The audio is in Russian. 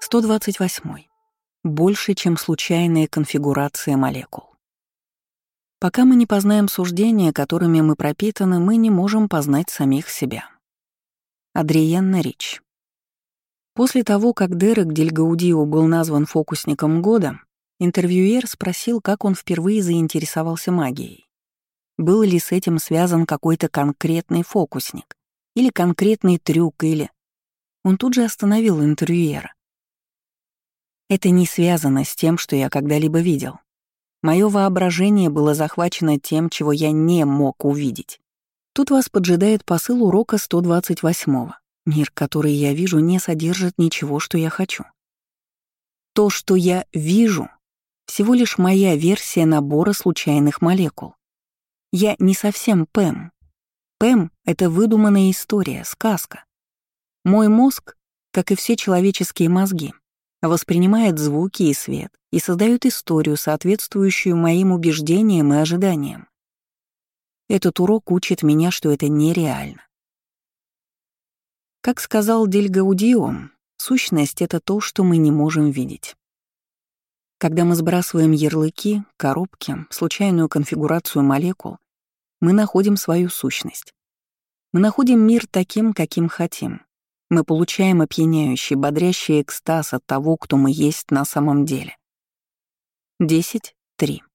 128. Больше, чем случайная конфигурация молекул. Пока мы не познаем суждения, которыми мы пропитаны, мы не можем познать самих себя. Адриенна Рич. После того, как Дерек Дельгаудио был назван фокусником года, интервьюер спросил, как он впервые заинтересовался магией. Был ли с этим связан какой-то конкретный фокусник, или конкретный трюк, или... Он тут же остановил интервьюера. Это не связано с тем, что я когда-либо видел. Мое воображение было захвачено тем, чего я не мог увидеть. Тут вас поджидает посыл урока 128-го. Мир, который я вижу, не содержит ничего, что я хочу. То, что я вижу, всего лишь моя версия набора случайных молекул. Я не совсем Пэм. Пэм — это выдуманная история, сказка. Мой мозг, как и все человеческие мозги, воспринимает звуки и свет и создает историю, соответствующую моим убеждениям и ожиданиям. Этот урок учит меня, что это нереально. Как сказал Дельгаудио, сущность — это то, что мы не можем видеть. Когда мы сбрасываем ярлыки, коробки, случайную конфигурацию молекул, мы находим свою сущность. Мы находим мир таким, каким хотим. Мы получаем опьяняющий, бодрящий экстаз от того, кто мы есть на самом деле. 10.3.